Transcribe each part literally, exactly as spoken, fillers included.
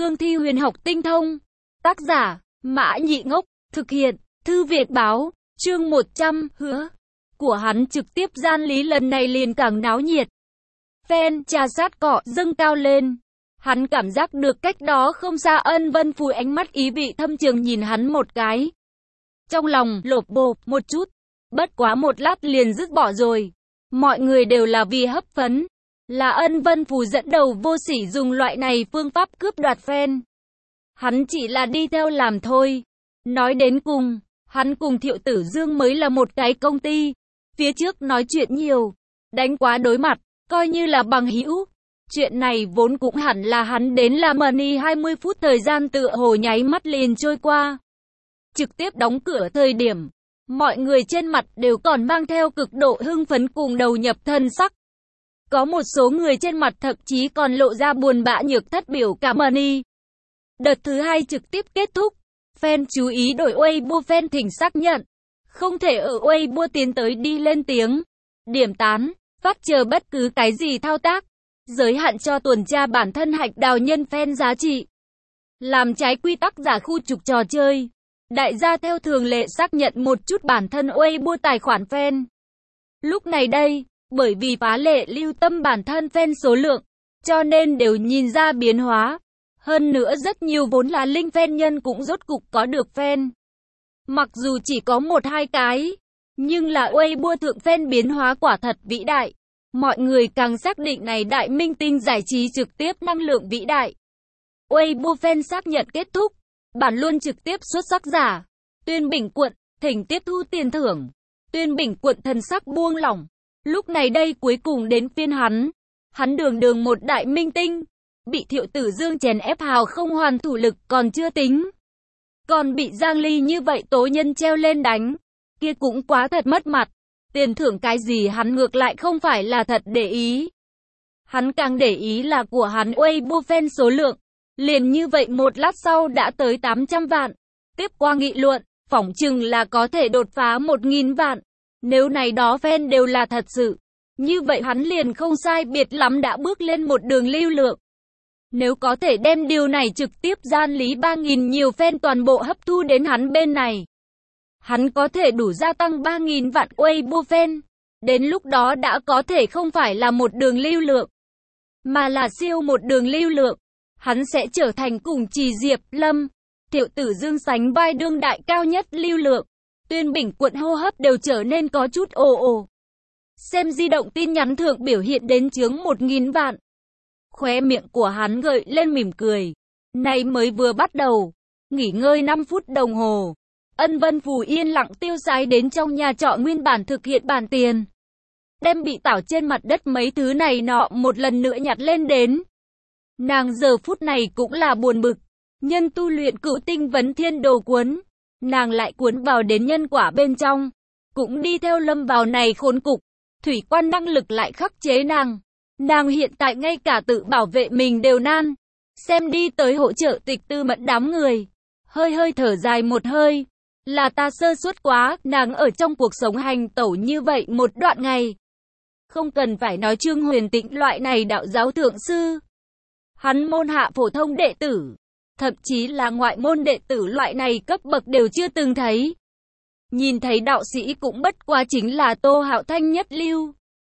cương thi huyền học tinh thông. Tác giả, Mã Nhị Ngốc, thực hiện, Thư Việt Báo, chương một trăm, hứa của hắn trực tiếp gian lý lần này liền càng náo nhiệt. Fan trà sát cọ dâng cao lên. Hắn cảm giác được cách đó không xa Ân Vân Phù ánh mắt ý vị thâm trường nhìn hắn một cái. Trong lòng lộp bộp một chút, bất quá một lát liền dứt bỏ rồi. Mọi người đều là vì hấp phấn. Là Ân Vân Phù dẫn đầu vô sỉ dùng loại này phương pháp cướp đoạt fan. Hắn chỉ là đi theo làm thôi. Nói đến cùng, hắn cùng Thiệu Tử Dương mới là một cái công ty. Phía trước nói chuyện nhiều, đánh quá đối mặt, coi như là bằng hữu. Chuyện này vốn cũng hẳn là hắn đến làm money hai mươi phút thời gian tựa hồ nháy mắt liền trôi qua. Trực tiếp đóng cửa thời điểm, mọi người trên mặt đều còn mang theo cực độ hưng phấn cùng đầu nhập thân sắc. Có một số người trên mặt thậm chí còn lộ ra buồn bã nhược thất biểu cảm money. Đợt thứ hai trực tiếp kết thúc, fan chú ý đổi Weibo fan thỉnh xác nhận. Không thể ở Weibo tiến tới đi lên tiếng, điểm tán, phát chờ bất cứ cái gì thao tác. Giới hạn cho tuần tra bản thân hạch đào nhân fan giá trị. Làm trái quy tắc giả khu trục trò chơi. Đại gia theo thường lệ xác nhận một chút bản thân Weibo tài khoản fan. Lúc này đây, bởi vì phá lệ lưu tâm bản thân fan số lượng, cho nên đều nhìn ra biến hóa. Hơn nữa rất nhiều vốn là linh fan nhân cũng rốt cục có được fan. Mặc dù chỉ có một hai cái, nhưng là Weibo thượng fan biến hóa quả thật vĩ đại. Mọi người càng xác định này đại minh tinh giải trí trực tiếp năng lượng vĩ đại. Weibo fan xác nhận kết thúc. Bản luôn trực tiếp xuất sắc giả. Tuyên Bình Quận, thỉnh tiếp thu tiền thưởng. Tuyên Bình Quận thần sắc buông lỏng. Lúc này đây cuối cùng đến phiên hắn. Hắn đường đường một đại minh tinh. Bị Thiệu Tử Dương chèn ép hào không hoàn thủ lực còn chưa tính. Còn bị Giang Ly như vậy tố nhân treo lên đánh. Kia cũng quá thật mất mặt. Tiền thưởng cái gì hắn ngược lại không phải là thật để ý. Hắn càng để ý là của hắn Weibo fan số lượng. Liền như vậy một lát sau đã tới tám trăm vạn. Tiếp qua nghị luận, phỏng chừng là có thể đột phá một nghìn vạn. Nếu này đó fan đều là thật sự, như vậy hắn liền không sai biệt lắm đã bước lên một đường lưu lượng. Nếu có thể đem điều này trực tiếp gian lý ba nghìn nhiều fan toàn bộ hấp thu đến hắn bên này, hắn có thể đủ gia tăng ba nghìn vạn Weibo fan. Đến lúc đó đã có thể không phải là một đường lưu lượng, mà là siêu một đường lưu lượng. Hắn sẽ trở thành cùng Trì Diệp Lâm, Thiệu Tử Dương sánh vai đương đại cao nhất lưu lượng. Tuyên Bình Quận hô hấp đều trở nên có chút ồ ồ. Xem di động tin nhắn thượng biểu hiện đến chướng một nghìn vạn. Khóe miệng của hắn gợi lên mỉm cười. Này mới vừa bắt đầu. Nghỉ ngơi năm phút đồng hồ. Ân Vân Phù yên lặng tiêu xài đến trong nhà trọ nguyên bản thực hiện bản tiền. Đem bị tảo trên mặt đất mấy thứ này nọ một lần nữa nhặt lên đến. Nàng giờ phút này cũng là buồn bực. Nhân tu luyện cửu tinh vấn thiên đồ cuốn. Nàng lại cuốn vào đến nhân quả bên trong. Cũng đi theo lâm vào này khốn cục. Thủy quan năng lực lại khắc chế nàng. Nàng hiện tại ngay cả tự bảo vệ mình đều nan. Xem đi tới hỗ trợ Tịch Tư Mẫn đám người. Hơi hơi thở dài một hơi. Là ta sơ suất quá. Nàng ở trong cuộc sống hành tẩu như vậy một đoạn ngày. Không cần phải nói Trương Huyền Tĩnh loại này đạo giáo thượng sư. Hắn môn hạ phổ thông đệ tử, thậm chí là ngoại môn đệ tử loại này cấp bậc đều chưa từng thấy. Nhìn thấy đạo sĩ cũng bất quá chính là Tô Hạo Thanh nhất lưu.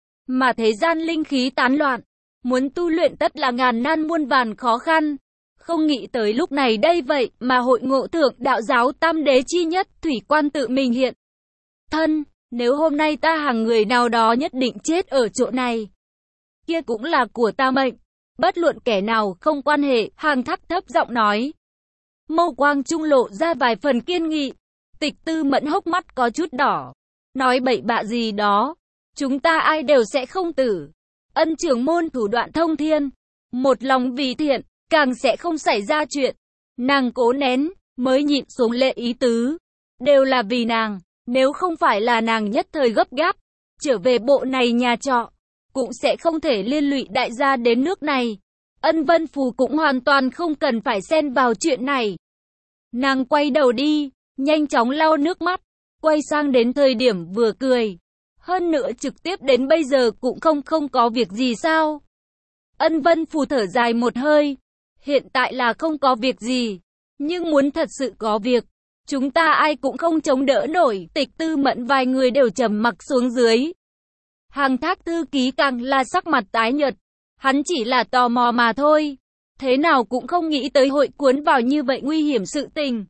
Mà thế gian linh khí tán loạn, muốn tu luyện tất là ngàn nan muôn vàn khó khăn. Không nghĩ tới lúc này đây vậy mà hội ngộ thượng đạo giáo tam đế chi nhất Thủy Quan tự mình hiện thân. Nếu hôm nay ta hàng người nào đó nhất định chết ở chỗ này, kia cũng là của ta mệnh. Bất luận kẻ nào không quan hệ, Hàng Thác thấp giọng nói. Mâu quang trung lộ ra vài phần kiên nghị. Tịch Tư Mẫn hốc mắt có chút đỏ. Nói bậy bạ gì đó. Chúng ta ai đều sẽ không tử. Ân trưởng môn thủ đoạn thông thiên. Một lòng vì thiện, càng sẽ không xảy ra chuyện. Nàng cố nén, mới nhịn xuống lệ ý tứ. Đều là vì nàng, nếu không phải là nàng nhất thời gấp gáp. Trở về bộ này nhà trọ. Cũng sẽ không thể liên lụy đại gia đến nước này. Ân Vân Phù cũng hoàn toàn không cần phải xen vào chuyện này. Nàng quay đầu đi, nhanh chóng lau nước mắt, quay sang đến thời điểm vừa cười. Hơn nữa trực tiếp đến bây giờ cũng không không có việc gì sao. Ân Vân Phù thở dài một hơi. Hiện tại là không có việc gì, nhưng muốn thật sự có việc, chúng ta ai cũng không chống đỡ nổi. Tịch Tư Mẫn vài người đều trầm mặc xuống dưới. Hàng Thác thư ký càng là sắc mặt tái nhợt, hắn chỉ là tò mò mà thôi, thế nào cũng không nghĩ tới hội cuốn vào như vậy nguy hiểm sự tình.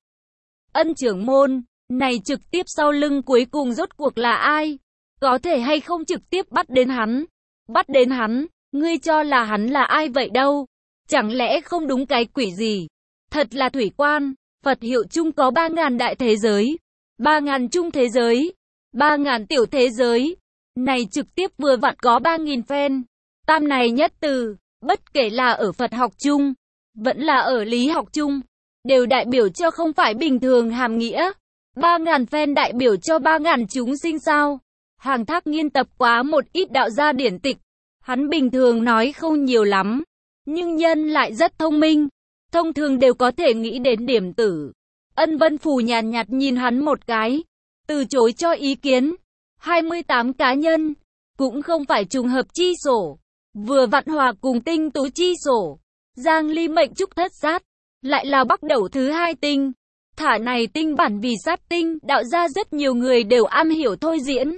Ân trưởng môn, này trực tiếp sau lưng cuối cùng rốt cuộc là ai? Có thể hay không trực tiếp bắt đến hắn? Bắt đến hắn, ngươi cho là hắn là ai vậy đâu? Chẳng lẽ không đúng cái quỷ gì? Thật là thủy quan, Phật hiệu chung có ba ngàn đại thế giới, ba ngàn trung thế giới, ba ngàn tiểu thế giới. Này trực tiếp vừa vặn có ba nghìn fan. Tam này nhất từ, bất kể là ở Phật học chung, vẫn là ở lý học chung, đều đại biểu cho không phải bình thường hàm nghĩa. ba ngàn fan đại biểu cho ba ngàn chúng sinh sao? Hàng Thác nghiên tập quá một ít đạo gia điển tịch. Hắn bình thường nói không nhiều lắm, nhưng nhân lại rất thông minh. Thông thường đều có thể nghĩ đến điểm tử. Ân Vân Phù nhàn nhạt nhìn hắn một cái, từ chối cho ý kiến. hai mươi tám cá nhân, cũng không phải trùng hợp chi sổ, vừa vặn hòa cùng tinh tú chi sổ. Giang Ly mệnh trúc thất sát, lại là bắt đầu thứ hai tinh. Thả này tinh bản vì sát tinh, đạo ra rất nhiều người đều am hiểu thôi diễn.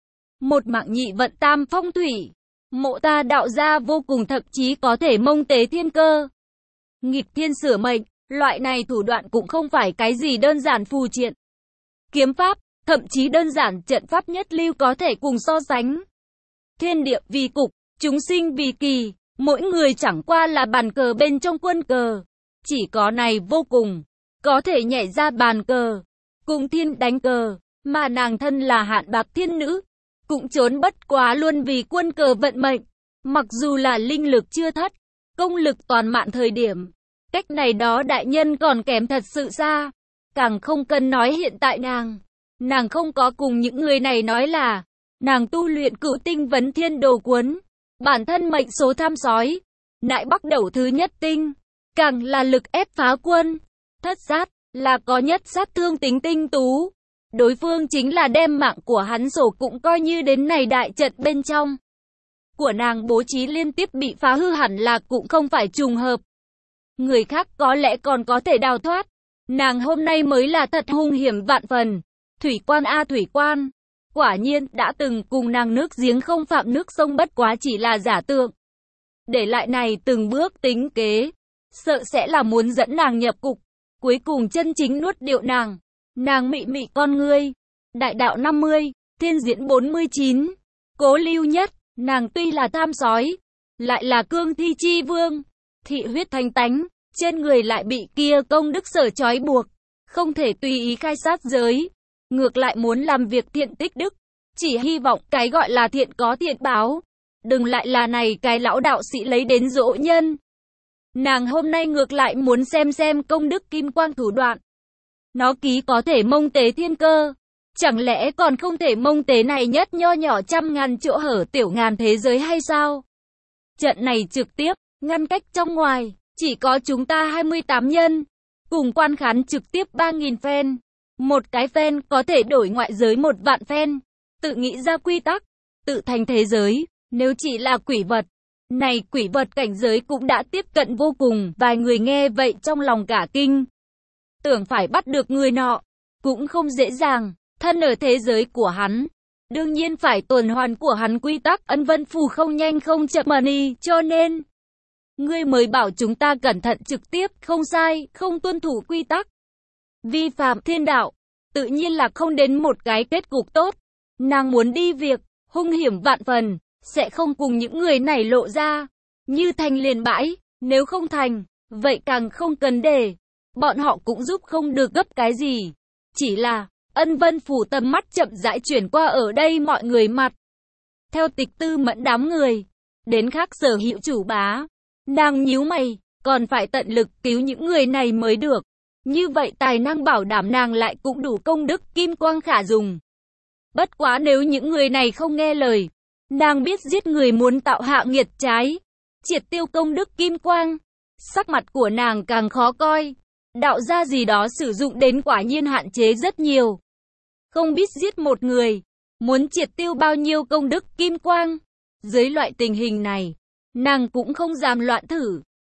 Một mạng nhị vận tam phong thủy, mộ ta đạo ra vô cùng, thậm chí có thể mông tế thiên cơ. Nghịch thiên sửa mệnh, loại này thủ đoạn cũng không phải cái gì đơn giản phù triện. Kiếm pháp, thậm chí đơn giản trận pháp nhất lưu có thể cùng so sánh. Thiên địa vì cục, chúng sinh vì kỳ, mỗi người chẳng qua là bàn cờ bên trong quân cờ. Chỉ có này vô cùng, có thể nhảy ra bàn cờ, cùng thiên đánh cờ, mà nàng thân là Hạn Bạc Thiên Nữ, cũng trốn bất quá luôn vì quân cờ vận mệnh. Mặc dù là linh lực chưa thất, công lực toàn mạn thời điểm, cách này đó đại nhân còn kém thật sự xa. Càng không cần nói hiện tại nàng. Nàng không có cùng những người này nói là nàng tu luyện Cửu Tinh Vấn Thiên Đồ Cuốn, bản thân mệnh số tham sói, nại bắt đầu thứ nhất tinh, càng là lực ép phá quân. Thất sát là có nhất sát thương tính tinh tú. Đối phương chính là đem mạng của hắn sổ cũng coi như đến này đại trận bên trong. Của nàng bố trí liên tiếp bị phá hư hẳn là cũng không phải trùng hợp. Người khác có lẽ còn có thể đào thoát. Nàng hôm nay mới là thật hung hiểm vạn phần. Thủy quan a thủy quan. Quả nhiên đã từng cùng nàng nước giếng không phạm nước sông, bất quá chỉ là giả tượng. Để lại này từng bước tính kế, sợ sẽ là muốn dẫn nàng nhập cục, cuối cùng chân chính nuốt điệu nàng. Nàng mị mị con ngươi. Đại đạo năm mươi, thiên diễn bốn mươi chín. Cố Lưu Nhất, nàng tuy là tham sói, lại là cương thi chi vương, thị huyết thanh tánh, trên người lại bị kia công đức sở trói buộc, không thể tùy ý khai sát giới, ngược lại muốn làm việc thiện tích đức, chỉ hy vọng cái gọi là thiện có thiện báo, đừng lại là này cái lão đạo sĩ lấy đến dỗ nhân. Nàng hôm nay ngược lại muốn xem xem công đức kim quang thủ đoạn. Nó ký có thể mông tế thiên cơ, chẳng lẽ còn không thể mông tế này nhất nho nhỏ trăm ngàn chỗ hở tiểu ngàn thế giới hay sao? Trận này trực tiếp, ngăn cách trong ngoài, chỉ có chúng ta hai mươi tám nhân, cùng quan khán trực tiếp ba nghìn fan. Một cái fan có thể đổi ngoại giới một vạn fan, tự nghĩ ra quy tắc, tự thành thế giới, nếu chỉ là quỷ vật. Này quỷ vật cảnh giới cũng đã tiếp cận vô cùng, vài người nghe vậy trong lòng cả kinh. Tưởng phải bắt được người nọ, cũng không dễ dàng, thân ở thế giới của hắn. Đương nhiên phải tuần hoàn của hắn quy tắc. Ân Vân Phù không nhanh không chậm mà đi, cho nên ngươi mới bảo chúng ta cẩn thận trực tiếp, không sai, không tuân thủ quy tắc. Vi phạm thiên đạo, tự nhiên là không đến một cái kết cục tốt. Nàng muốn đi việc, hung hiểm vạn phần, sẽ không cùng những người này lộ ra. Như thành liền bãi, nếu không thành, vậy càng không cần để. Bọn họ cũng giúp không được gấp cái gì. Chỉ là, Ân Vân Phủ tầm mắt chậm rãi chuyển qua ở đây mọi người mặt. Theo Tịch Tư Mẫn đám người, đến khác Sở Hữu chủ bá. Nàng nhíu mày, còn phải tận lực cứu những người này mới được. Như vậy tài năng bảo đảm nàng lại cũng đủ công đức kim quang khả dùng. Bất quá nếu những người này không nghe lời, nàng biết giết người muốn tạo hạ nghiệt trái, triệt tiêu công đức kim quang. Sắc mặt của nàng càng khó coi. Đạo gia gì đó sử dụng đến quả nhiên hạn chế rất nhiều. Không biết giết một người, muốn triệt tiêu bao nhiêu công đức kim quang. Dưới loại tình hình này, nàng cũng không dám loạn thử.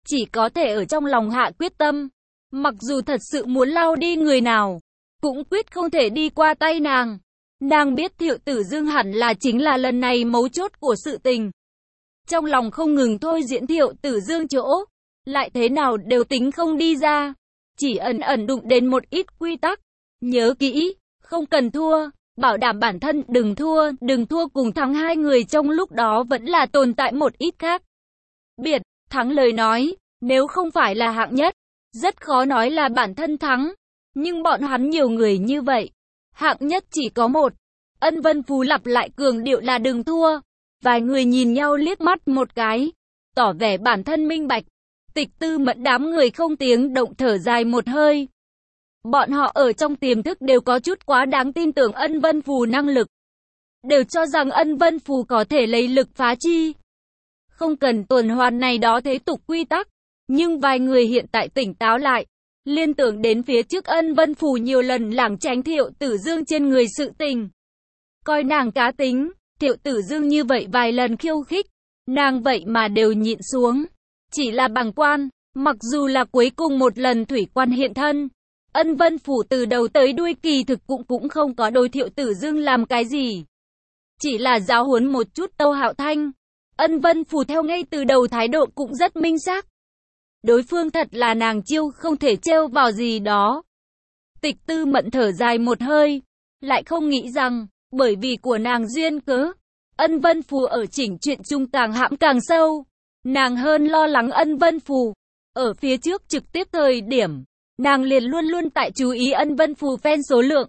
chỉ có thể ở trong lòng hạ quyết tâm. Mặc dù thật sự muốn lau đi người nào, cũng quyết không thể đi qua tay nàng. Nàng biết Thiệu Tử Dương hẳn là chính là lần này mấu chốt của sự tình. Trong lòng không ngừng thôi diễn Thiệu Tử Dương chỗ, lại thế nào đều tính không đi ra. Chỉ ẩn ẩn đụng đến một ít quy tắc. Nhớ kỹ, không cần thua, bảo đảm bản thân đừng thua, đừng thua cùng thắng hai người trong lúc đó vẫn là tồn tại một ít khác biệt. Thắng lời nói, nếu không phải là hạng nhất, rất khó nói là bản thân thắng. Nhưng bọn hắn nhiều người như vậy, hạng nhất chỉ có một. Ân Vân Phù lặp lại cường điệu là đừng thua. Vài người nhìn nhau liếc mắt một cái, tỏ vẻ bản thân minh bạch. Tịch Tư Mẫn đám người không tiếng động thở dài một hơi. Bọn họ ở trong tiềm thức đều có chút quá đáng tin tưởng Ân Vân Phù năng lực. Đều cho rằng Ân Vân Phù có thể lấy lực phá chi. Không cần tuần hoàn này đó thế tục quy tắc. Nhưng vài người hiện tại tỉnh táo lại, liên tưởng đến phía trước Ân Vân Phù nhiều lần lảng tránh Thiệu Tử Dương trên người sự tình. Coi nàng cá tính, Thiệu Tử Dương như vậy vài lần khiêu khích, nàng vậy mà đều nhịn xuống. Chỉ là bằng quan, mặc dù là cuối cùng một lần thủy quan hiện thân, Ân Vân Phù từ đầu tới đuôi kỳ thực cũng cũng không có đối Thiệu Tử Dương làm cái gì. Chỉ là giáo huấn một chút Tâu Hạo Thanh. Ân Vân Phù theo ngay từ đầu thái độ cũng rất minh xác. Đối phương thật là nàng chiêu không thể trêu vào gì đó. Tịch Tư Mẫn thở dài một hơi, lại không nghĩ rằng, bởi vì của nàng duyên cớ, Ân Vân Phù ở chỉnh chuyện chung càng hãm càng sâu. Nàng hơn lo lắng Ân Vân Phù. Ở phía trước trực tiếp thời điểm, nàng liền luôn luôn tại chú ý Ân Vân Phù fan số lượng.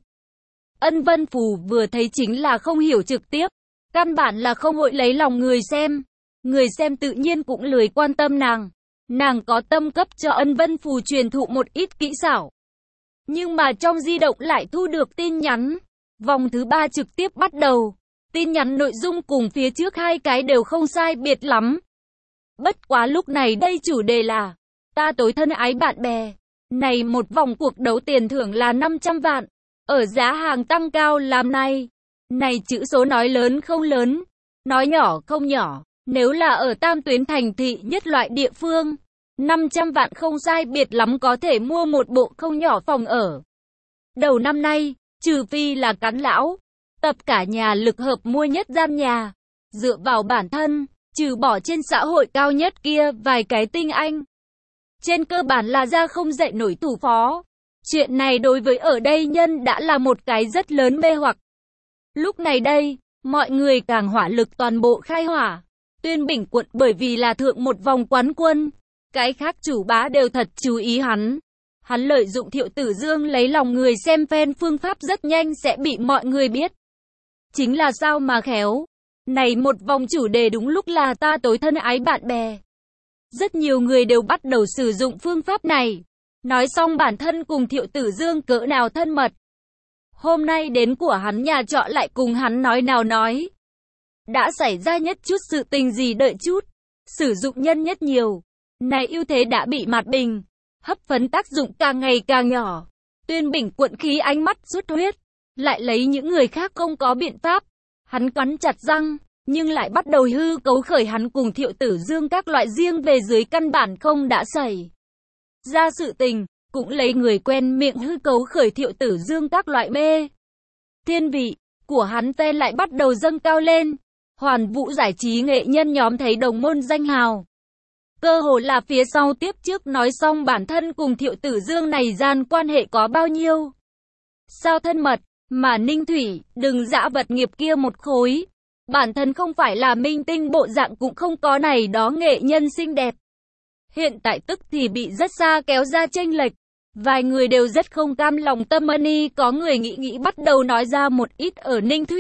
Ân Vân Phù vừa thấy chính là không hiểu trực tiếp, căn bản là không hội lấy lòng người xem. Người xem tự nhiên cũng lười quan tâm nàng. Nàng có tâm cấp cho Ân Vân Phù truyền thụ một ít kỹ xảo. Nhưng mà trong di động lại thu được tin nhắn. Vòng thứ ba trực tiếp bắt đầu. Tin nhắn nội dung cùng phía trước hai cái đều không sai biệt lắm. Bất quá lúc này đây chủ đề là ta tối thân ái bạn bè. Này một vòng cuộc đấu tiền thưởng là năm trăm vạn. Ở giá hàng tăng cao làm này. Này chữ số nói lớn không lớn, nói nhỏ không nhỏ. Nếu là ở tam tuyến thành thị nhất loại địa phương, năm trăm vạn không sai biệt lắm có thể mua một bộ không nhỏ phòng ở. Đầu năm nay, trừ phi là cắn lão, tập cả nhà lực hợp mua nhất gian nhà. Dựa vào bản thân, trừ bỏ trên xã hội cao nhất kia vài cái tinh anh. Trên cơ bản là ra không dậy nổi thủ phó. Chuyện này đối với ở đây nhân đã là một cái rất lớn mê hoặc. Lúc này đây, mọi người càng hỏa lực toàn bộ khai hỏa. Tuyên Bình quận bởi vì là thượng một vòng quán quân, cái khác chủ bá đều thật chú ý hắn. Hắn lợi dụng Thiệu Tử Dương lấy lòng người xem fan phương pháp rất nhanh sẽ bị mọi người biết. Chính là sao mà khéo. Này một vòng chủ đề đúng lúc là ta tối thân ái bạn bè. Rất nhiều người đều bắt đầu sử dụng phương pháp này. Nói xong bản thân cùng Thiệu Tử Dương cỡ nào thân mật. Hôm nay đến của hắn nhà trọ lại cùng hắn nói nào nói. Đã xảy ra nhất chút sự tình gì đợi chút. Sử dụng nhân nhất nhiều. Này ưu thế đã bị mạt bình. Hấp phấn tác dụng càng ngày càng nhỏ. Tuyên Bình quận khí ánh mắt rút huyết. Lại lấy những người khác không có biện pháp. Hắn cắn chặt răng. Nhưng lại bắt đầu hư cấu khởi hắn cùng Thiệu Tử Dương các loại riêng về dưới căn bản không đã xảy ra sự tình. Cũng lấy người quen miệng hư cấu khởi Thiệu Tử Dương các loại mê. Thiên vị của hắn fan lại bắt đầu dâng cao lên. Hoàn Vũ giải trí nghệ nhân nhóm thấy đồng môn danh hào. Cơ hồ là phía sau tiếp trước nói xong bản thân cùng Thiệu Tử Dương này gian quan hệ có bao nhiêu. Sao thân mật, mà Ninh Thủy, đừng dã vật nghiệp kia một khối. Bản thân không phải là minh tinh bộ dạng cũng không có này đó nghệ nhân xinh đẹp. Hiện tại tức thì bị rất xa kéo ra chênh lệch. Vài người đều rất không cam lòng tâm ân, có người nghĩ nghĩ bắt đầu nói ra một ít ở Ninh Thủy.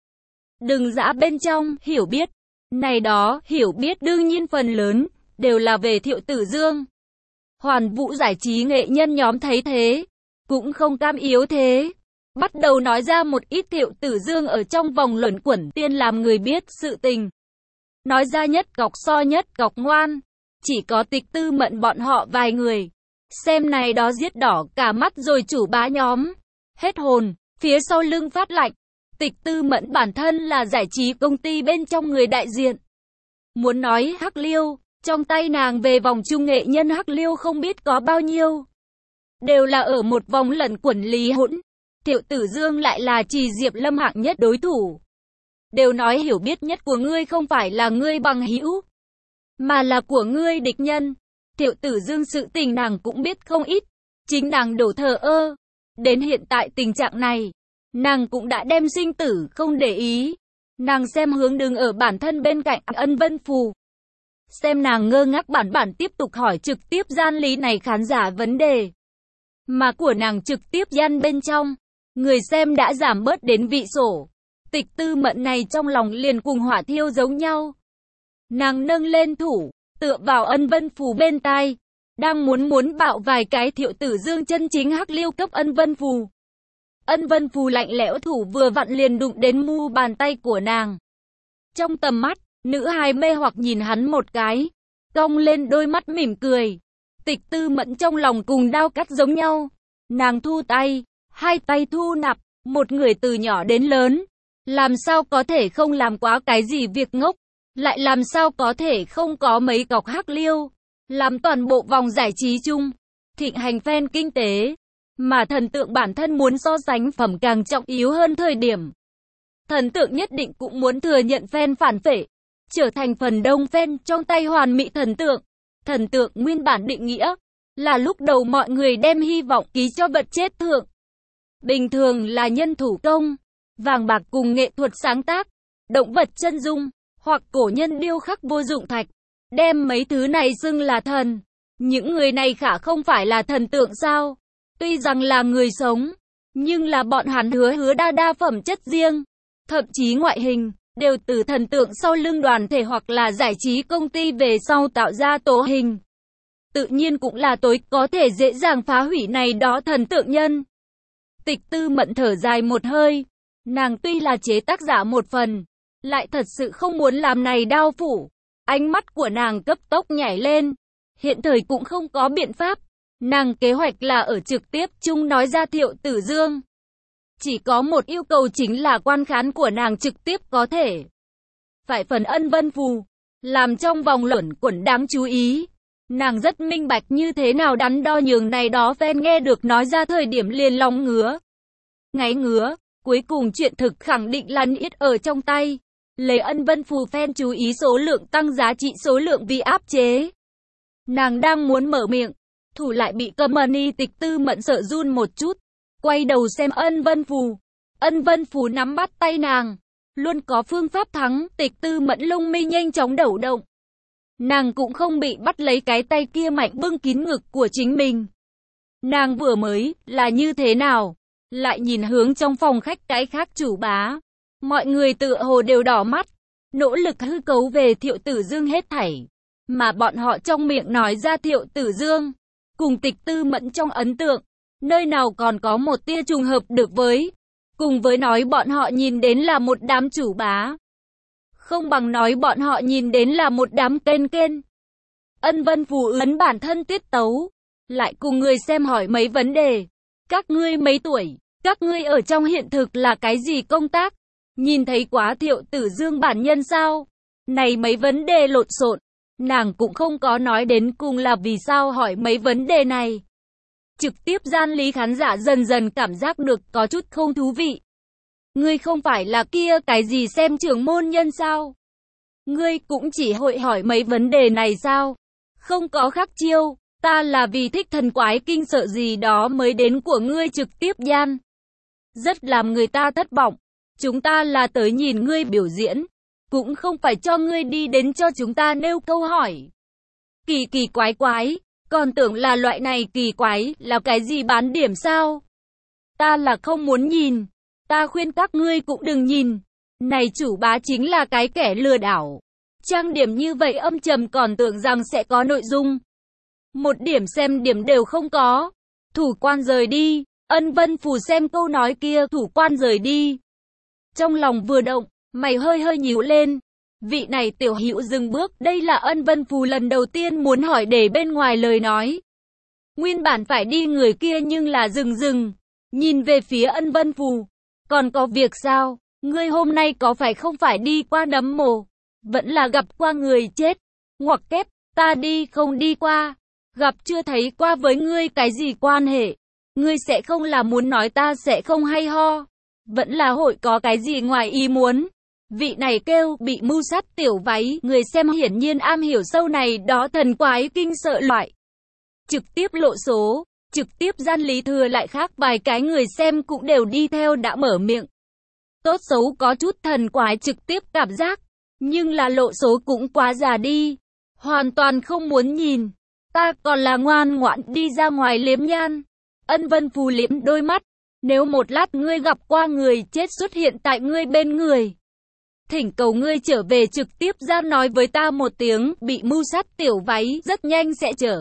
Đừng dã bên trong, hiểu biết. Này đó, hiểu biết đương nhiên phần lớn, đều là về Thiệu Tử Dương. Hoàn Vũ giải trí nghệ nhân nhóm thấy thế, cũng không cam yếu thế. Bắt đầu nói ra một ít Thiệu Tử Dương ở trong vòng luẩn quẩn tiên làm người biết sự tình. Nói ra nhất gọc so nhất gọc ngoan. Chỉ có Tịch Tư Mẫn bọn họ vài người. Xem này đó giết đỏ cả mắt rồi chủ bá nhóm. Hết hồn, phía sau lưng phát lạnh. Tịch Tư Mẫn bản thân là giải trí công ty bên trong người đại diện. Muốn nói hắc liêu, Trong tay nàng về vòng chung nghệ nhân hắc liêu không biết có bao nhiêu. Đều là ở một vòng lẩn quẩn lý hỗn. Thiệu Tử Dương lại là Trì Diệp Lâm hạng nhất đối thủ. Đều nói hiểu biết nhất của ngươi không phải là ngươi bằng hữu, mà là của ngươi địch nhân. Thiệu Tử Dương sự tình nàng cũng biết không ít. Chính nàng đổ thờ ơ. Đến hiện tại tình trạng này, nàng cũng đã đem sinh tử không để ý. Nàng xem hướng đứng ở bản thân bên cạnh Ân Vân Phù. Xem nàng ngơ ngác bản bản tiếp tục hỏi trực tiếp gian lý này khán giả vấn đề. Mà của nàng trực tiếp gian bên trong. Người xem đã giảm bớt đến vị sổ. Tịch Tư Mẫn này trong lòng liền cùng hỏa thiêu giống nhau. Nàng nâng lên thủ, tựa vào Ân Vân Phù bên tai. Đang muốn muốn bạo vài cái Thiệu Tử Dương chân chính hắc liêu cấp Ân Vân Phù. Ân Vân Phù lạnh lẽo thủ vừa vặn liền đụng đến mu bàn tay của nàng. Trong tầm mắt, nữ hài mê hoặc nhìn hắn một cái, cong lên đôi mắt mỉm cười. Tịch Tư Mẫn trong lòng cùng đao cắt giống nhau. Nàng thu tay, hai tay thu nạp, một người từ nhỏ đến lớn. Làm sao có thể không làm quá cái gì việc ngốc, lại làm sao có thể không có mấy cọc hắc liêu. Làm toàn bộ vòng giải trí chung, thịnh hành fan kinh tế. Mà thần tượng bản thân muốn so sánh phẩm càng trọng yếu hơn thời điểm. Thần tượng nhất định cũng muốn thừa nhận fan phản phệ, trở thành phần đông fan trong tay hoàn mỹ thần tượng. Thần tượng nguyên bản định nghĩa là lúc đầu mọi người đem hy vọng ký cho vật chết thượng. Bình thường là nhân thủ công, vàng bạc cùng nghệ thuật sáng tác, động vật chân dung, hoặc cổ nhân điêu khắc vô dụng thạch. Đem mấy thứ này xưng là thần. Những người này khả không phải là thần tượng sao? Tuy rằng là người sống, nhưng là bọn hắn hứa hứa đa đa phẩm chất riêng. Thậm chí ngoại hình, đều từ thần tượng sau lưng đoàn thể hoặc là giải trí công ty về sau tạo ra tổ hình. Tự nhiên cũng là tối có thể dễ dàng phá hủy này đó thần tượng nhân. Tịch Tư Mẫn thở dài một hơi. Nàng tuy là chế tác giả một phần, lại thật sự không muốn làm này đao phủ. Ánh mắt của nàng cấp tốc nhảy lên. Hiện thời cũng không có biện pháp. Nàng kế hoạch là ở trực tiếp chung nói ra Thiệu Tử Dương. Chỉ có một yêu cầu chính là quan khán của nàng trực tiếp có thể phải phần Ân Vân Phù, làm trong vòng luẩn quẩn đáng chú ý. Nàng rất minh bạch như thế nào đắn đo nhường này đó fan nghe được nói ra thời điểm liền lòng ngứa. Ngáy ngứa, cuối cùng chuyện thực khẳng định là ít ở trong tay. Lấy Ân Vân Phù fan chú ý số lượng tăng giá trị số lượng vì áp chế. Nàng đang muốn mở miệng, thủ lại bị Company Tịch Tư Mẫn sợ run một chút. Quay đầu xem Ân Vân Phù. Ân Vân Phù nắm bắt tay nàng. Luôn có phương pháp thắng. Tịch Tư Mẫn lông mi nhanh chóng đẩu động. Nàng cũng không bị bắt lấy cái tay kia mạnh bưng kín ngực của chính mình. Nàng vừa mới là như thế nào? Lại nhìn hướng trong phòng khách cái khác chủ bá. Mọi người tựa hồ đều đỏ mắt. Nỗ lực hư cấu về Thiệu Tử Dương hết thảy. Mà bọn họ trong miệng nói ra Thiệu Tử Dương. Cùng Tịch Tư Mẫn trong ấn tượng. Nơi nào còn có một tia trùng hợp được với. Cùng với nói bọn họ nhìn đến là một đám chủ bá. Không bằng nói bọn họ nhìn đến là một đám kên kên. Ân Vân Phù ấn bản thân tiết tấu. Lại cùng người xem hỏi mấy vấn đề. Các ngươi mấy tuổi? Các ngươi ở trong hiện thực là cái gì công tác? Nhìn thấy quá Thiệu Tử Dương bản nhân sao? Này mấy vấn đề lộn xộn. Nàng cũng không có nói đến cùng là vì sao hỏi mấy vấn đề này. Trực tiếp gian lý khán giả dần dần cảm giác được có chút không thú vị. Ngươi không phải là kia cái gì xem trưởng môn nhân sao? Ngươi cũng chỉ hội hỏi mấy vấn đề này sao? Không có khác chiêu, ta là vì thích thần quái kinh sợ gì đó mới đến của ngươi trực tiếp gian. Rất làm người ta thất vọng. Chúng ta là tới nhìn ngươi biểu diễn, cũng không phải cho ngươi đi đến cho chúng ta nêu câu hỏi. Kỳ kỳ quái quái. Còn tưởng là loại này kỳ quái là cái gì bán điểm sao? Ta là không muốn nhìn. Ta khuyên các ngươi cũng đừng nhìn. Này chủ bá chính là cái kẻ lừa đảo. Trang điểm như vậy âm trầm còn tưởng rằng sẽ có nội dung. Một điểm xem điểm đều không có. Thủ quan rời đi. Ân Vân Phù xem câu nói kia thủ quan rời đi. Trong lòng vừa động, mày hơi hơi nhíu lên. Vị này tiểu hữu dừng bước, đây là Ân Vân Phù lần đầu tiên muốn hỏi để bên ngoài lời nói. Nguyên bản phải đi người kia nhưng là dừng dừng, nhìn về phía Ân Vân Phù. Còn có việc sao? Ngươi hôm nay có phải không phải đi qua nấm mồ? Vẫn là gặp qua người chết? Ngoặc kép, Ta đi không đi qua, gặp chưa thấy qua với ngươi cái gì quan hệ? Ngươi sẽ không là muốn nói ta sẽ không hay ho? Vẫn là hội có cái gì ngoài ý muốn? Vị này kêu bị mưu sát tiểu váy, người xem hiển nhiên am hiểu sâu này đó thần quái kinh sợ loại. Trực tiếp lộ số, trực tiếp gian lý thừa lại khác vài cái người xem cũng đều đi theo đã mở miệng. Tốt xấu có chút thần quái trực tiếp cảm giác, nhưng là lộ số cũng quá già đi. Hoàn toàn không muốn nhìn, ta còn là ngoan ngoãn đi ra ngoài liếm nhan. Ân Vân Phù liếm đôi mắt, nếu một lát ngươi gặp qua người chết xuất hiện tại ngươi bên người, thỉnh cầu ngươi trở về trực tiếp ra nói với ta một tiếng, bị mưu sát tiểu váy rất nhanh sẽ trở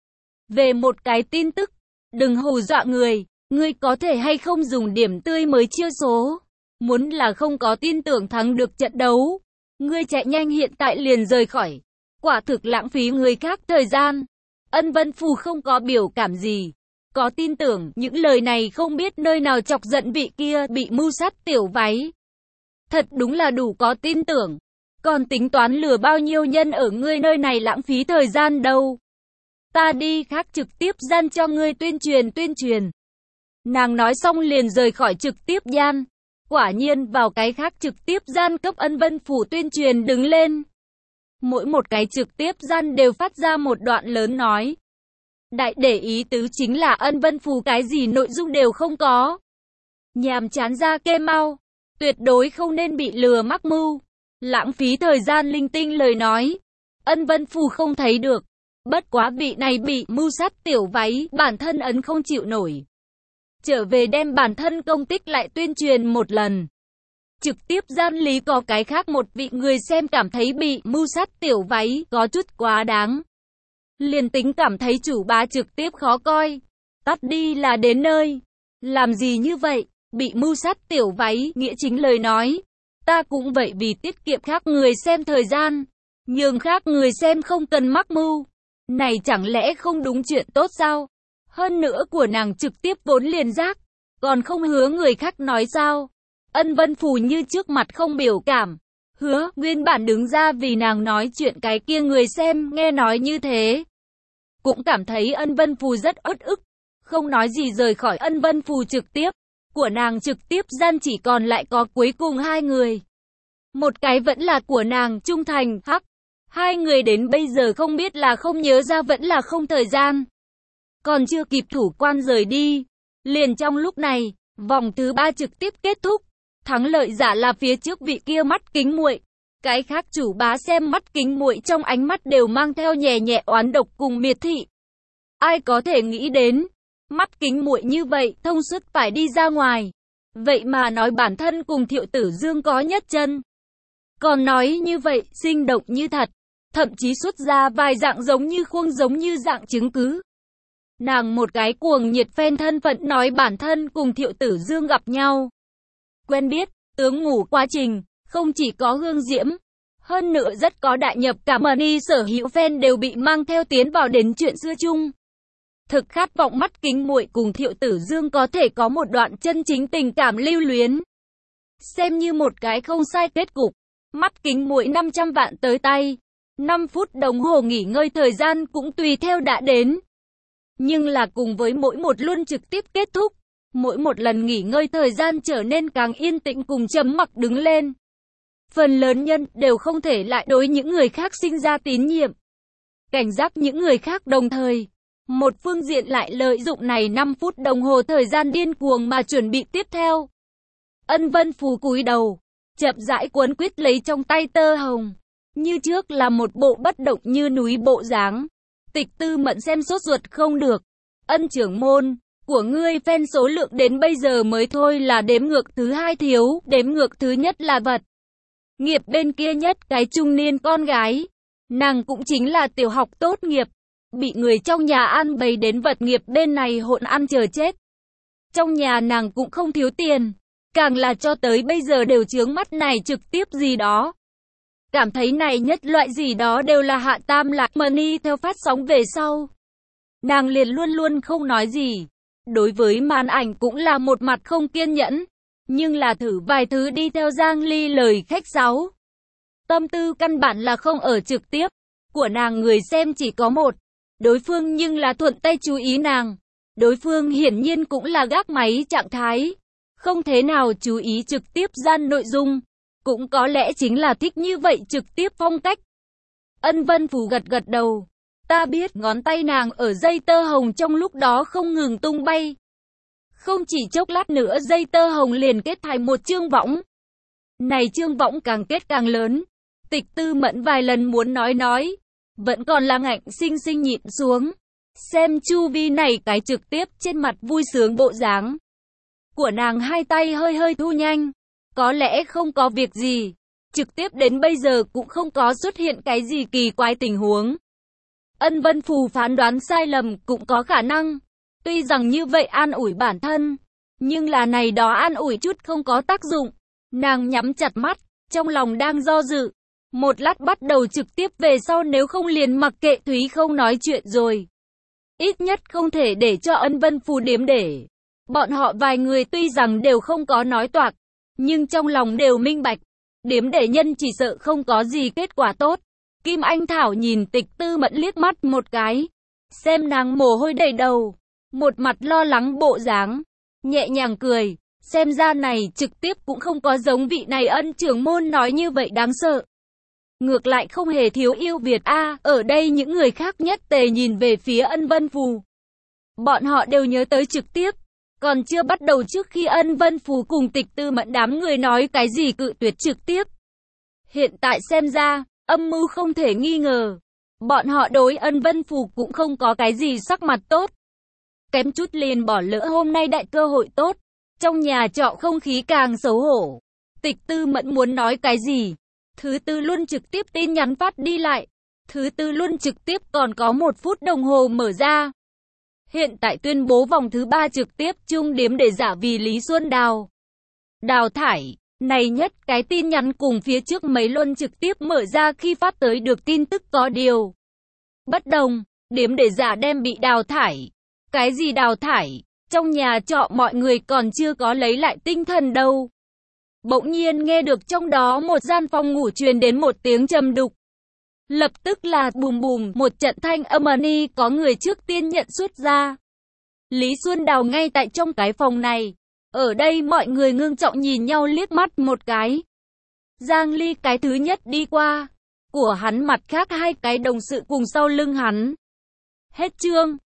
về một cái tin tức, đừng hù dọa người, ngươi có thể hay không dùng điểm tươi mới chiêu số, muốn là không có tin tưởng thắng được trận đấu, ngươi chạy nhanh hiện tại liền rời khỏi, quả thực lãng phí người khác thời gian. Ân Vân Phù không có biểu cảm gì, có tin tưởng những lời này không biết nơi nào chọc giận vị kia bị mưu sát tiểu váy. Thật đúng là đủ có tin tưởng, còn tính toán lừa bao nhiêu nhân ở ngươi nơi này lãng phí thời gian đâu. Ta đi khác trực tiếp gian cho ngươi tuyên truyền tuyên truyền. Nàng nói xong liền rời khỏi trực tiếp gian. Quả nhiên vào cái khác trực tiếp gian cấp Ân Vân Phù tuyên truyền đứng lên. Mỗi một cái trực tiếp gian đều phát ra một đoạn lớn nói. Đại để ý tứ chính là Ân Vân Phù cái gì nội dung đều không có. Nhàm chán ra kê mau. Tuyệt đối không nên bị lừa mắc mưu. Lãng phí thời gian linh tinh lời nói. Ân Vân Phù không thấy được. Bất quá vị này bị mưu sát tiểu váy, bản thân ấn không chịu nổi. Trở về đem bản thân công tích lại tuyên truyền một lần. Trực tiếp gian lý có cái khác một vị người xem cảm thấy bị mưu sát tiểu váy có chút quá đáng. Liền tính cảm thấy chủ bá trực tiếp khó coi. Tắt đi là đến nơi. Làm gì như vậy? Bị mưu sát tiểu váy, nghĩa chính lời nói. Ta cũng vậy vì tiết kiệm khác người xem thời gian. Nhưng khác người xem không cần mắc mưu. Này chẳng lẽ không đúng chuyện tốt sao? Hơn nữa của nàng trực tiếp vốn liền giác. Còn không hứa người khác nói sao? Ân Vân Phù như trước mặt không biểu cảm. Hứa, nguyên bản đứng ra vì nàng nói chuyện cái kia người xem, nghe nói như thế. Cũng cảm thấy Ân Vân Phù rất uất ức. Không nói gì rời khỏi Ân Vân Phù trực tiếp. Của nàng trực tiếp gian chỉ còn lại có cuối cùng hai người. Một cái vẫn là của nàng, trung thành, hắc. Hai người đến bây giờ không biết là không nhớ ra vẫn là không thời gian. Còn chưa kịp thủ quan rời đi. Liền trong lúc này, vòng thứ ba trực tiếp kết thúc. Thắng lợi giả là phía trước vị kia mắt kính muội. Cái khác chủ bá xem mắt kính muội trong ánh mắt đều mang theo nhẹ nhẹ oán độc cùng miệt thị. Ai có thể nghĩ đến, mắt kính muội như vậy, thông suốt phải đi ra ngoài. Vậy mà nói bản thân cùng Thiệu Tử Dương có nhất chân. Còn nói như vậy, sinh động như thật. Thậm chí xuất ra vài dạng giống như khuôn giống như dạng chứng cứ. Nàng một cái cuồng nhiệt phen thân phận nói bản thân cùng Thiệu Tử Dương gặp nhau. Quen biết, tướng ngủ quá trình, không chỉ có hương diễm. Hơn nữa rất có đại nhập cả money sở hữu fan đều bị mang theo tiến vào đến chuyện xưa chung. Thực khát vọng mắt kính muội cùng Thiệu Tử Dương có thể có một đoạn chân chính tình cảm lưu luyến. Xem như một cái không sai kết cục. Mắt kính muội năm trăm vạn tới tay. năm phút đồng hồ nghỉ ngơi thời gian cũng tùy theo đã đến. Nhưng là cùng với mỗi một luôn trực tiếp kết thúc, mỗi một lần nghỉ ngơi thời gian trở nên càng yên tĩnh cùng trầm mặc đứng lên. Phần lớn nhân đều không thể lại đối những người khác sinh ra tín nhiệm. Cảnh giác những người khác đồng thời. Một phương diện lại lợi dụng này năm phút đồng hồ thời gian điên cuồng mà chuẩn bị tiếp theo. Ân Vân Phù cúi đầu, chậm rãi cuốn quýt lấy trong tay tơ hồng. Như trước là một bộ bất động như núi bộ dáng. Tịch Tư Mẫn xem sốt ruột không được. Ân trưởng môn, của ngươi fan số lượng đến bây giờ mới thôi là đếm ngược thứ hai thiếu, đếm ngược thứ nhất là vật nghiệp bên kia nhất cái trung niên con gái. Nàng cũng chính là tiểu học tốt nghiệp. Bị người trong nhà ăn bày đến vật nghiệp bên này hỗn ăn chờ chết. Trong nhà nàng cũng không thiếu tiền. Càng là cho tới bây giờ đều chướng mắt này trực tiếp gì đó. Cảm thấy này nhất loại gì đó đều là hạ tam lạc money theo phát sóng về sau. Nàng liền luôn luôn không nói gì. Đối với màn ảnh cũng là một mặt không kiên nhẫn. Nhưng là thử vài thứ đi theo Giang Ly lời khách sáo. Tâm tư căn bản là không ở trực tiếp. của nàng người xem chỉ có một. Đối phương nhưng là thuận tay chú ý nàng. Đối phương hiển nhiên cũng là gác máy trạng thái. Không thế nào chú ý trực tiếp gian nội dung. Cũng có lẽ chính là thích như vậy trực tiếp phong cách. Ân Vân Phù gật gật đầu. Ta biết, ngón tay nàng ở dây tơ hồng trong lúc đó không ngừng tung bay. Không chỉ chốc lát nữa dây tơ hồng liền kết thành một chương võng. Này chương võng càng kết càng lớn. Tịch Tư Mẫn vài lần muốn nói nói. Vẫn còn là ngạnh sinh sinh nhịn xuống. Xem chu vi này cái trực tiếp trên mặt vui sướng bộ dáng của nàng, hai tay hơi hơi thu nhanh. Có lẽ không có việc gì. Trực tiếp đến bây giờ cũng không có xuất hiện cái gì kỳ quái tình huống. Ân Vân Phù phán đoán sai lầm cũng có khả năng. Tuy rằng như vậy an ủi bản thân, nhưng là này đó an ủi chút không có tác dụng. Nàng nhắm chặt mắt, trong lòng đang do dự. Một lát bắt đầu trực tiếp về sau, nếu không liền mặc kệ Thúy không nói chuyện rồi. Ít nhất không thể để cho Ân Vân Phù đếm để. Bọn họ vài người tuy rằng đều không có nói toạc, nhưng trong lòng đều minh bạch. Điếm để nhân chỉ sợ không có gì kết quả tốt. Kim Anh Thảo nhìn Tịch Tư Mẫn liếc mắt một cái. Xem nàng mồ hôi đầy đầu. Một mặt lo lắng bộ dáng. Nhẹ nhàng cười. Xem ra này trực tiếp cũng không có giống vị này Ân trưởng môn nói như vậy đáng sợ. Ngược lại không hề thiếu yêu Việt a. Ở đây những người khác nhất tề nhìn về phía Ân Vân Phù. Bọn họ đều nhớ tới trực tiếp. Còn chưa bắt đầu trước khi Ân Vân Phù cùng Tịch Tư Mẫn đám người nói cái gì cự tuyệt trực tiếp. Hiện tại xem ra, âm mưu không thể nghi ngờ. Bọn họ đối Ân Vân Phù cũng không có cái gì sắc mặt tốt. Kém chút liền bỏ lỡ hôm nay đại cơ hội tốt. Trong nhà trọ không khí càng xấu hổ. Tịch Tư Mẫn muốn nói cái gì? Thứ tư luôn trực tiếp tin nhắn phát đi lại. Thứ tư luôn trực tiếp còn có một phút đồng hồ mở ra. Hiện tại tuyên bố vòng thứ ba trực tiếp chung điếm để giả vì Lý Xuân Đào đào thải. Này nhất cái tin nhắn cùng phía trước mấy luân trực tiếp mở ra khi phát tới được tin tức có điều bất đồng. Điếm để giả đem bị đào thải. Cái gì đào thải? Trong nhà trọ mọi người còn chưa có lấy lại tinh thần đâu. Bỗng nhiên nghe được trong đó một gian phòng ngủ truyền đến một tiếng trầm đục. Lập tức là bùm bùm, một trận thanh âm ni có người trước tiên nhận xuất ra. Lý Xuân Đào ngay tại trong cái phòng này. Ở đây mọi người ngưng trọng nhìn nhau liếc mắt một cái. Giang Ly cái thứ nhất đi qua. Của hắn mặt khác hai cái đồng sự cùng sau lưng hắn. Hết chương.